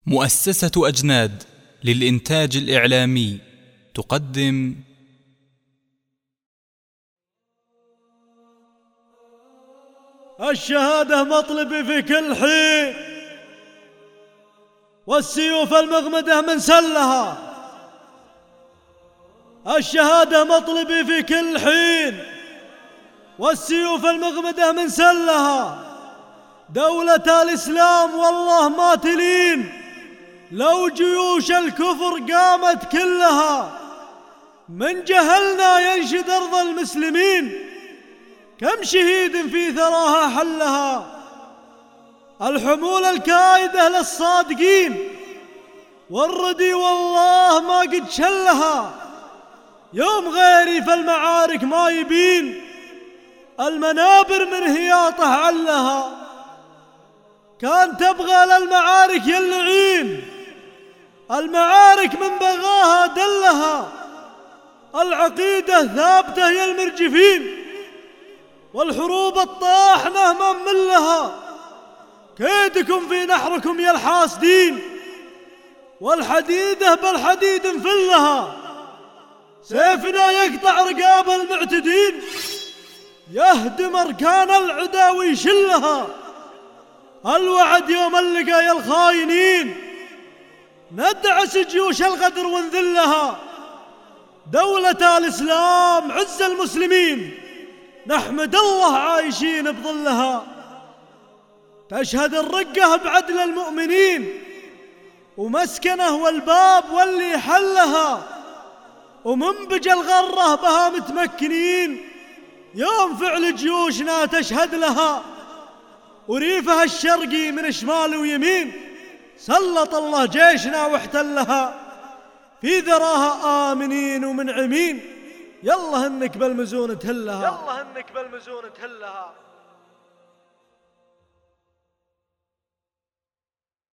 مؤسسة أجناد للإنتاج الإعلامي تقدم الشهادة مطلبي في كل حين، والسيوف المغمدة من سلها. الشهادة مطلبي في كل حين، والسيوف المغمدة من سلها. دولة الإسلام والله ما تلين لو جيوش الكفر قامت كلها. من جهلنا ينشد أرض المسلمين، كم شهيد في ثراها حلها. الحمول الكائدة للصادقين، والردي والله ما قد شلها. يوم غيري في المعارك ما يبين، المنابر من هياطه علها. كان تبغى للمعارك يلعين، المعارك من بغاها دلها. العقيدة ثابتة يا المرجفين، والحروب الطاحنة من لها. كيدكم في نحركم يا الحاسدين، والحديدة بالحديد نفلها. سيفنا يقطع رقاب المعتدين، يهدم أركان العدا ويشلها. الوعد يوم اللقى يا الخاينين، ندعس جيوش الغدر ونذلها. دولة الإسلام عز المسلمين، نحمد الله عايشين بظلها. تشهد الرقة بعدل المؤمنين، ومسكنه والباب واللي حلها. ومنبج الغرة بها متمكنين، يوم فعل جيوشنا تشهد لها. وريفها الشرقي من شمال ويمين، سلط الله جيشنا واحتلها. في ذراها آمنين ومنعمين، يلا هنك بالمزون تهلها.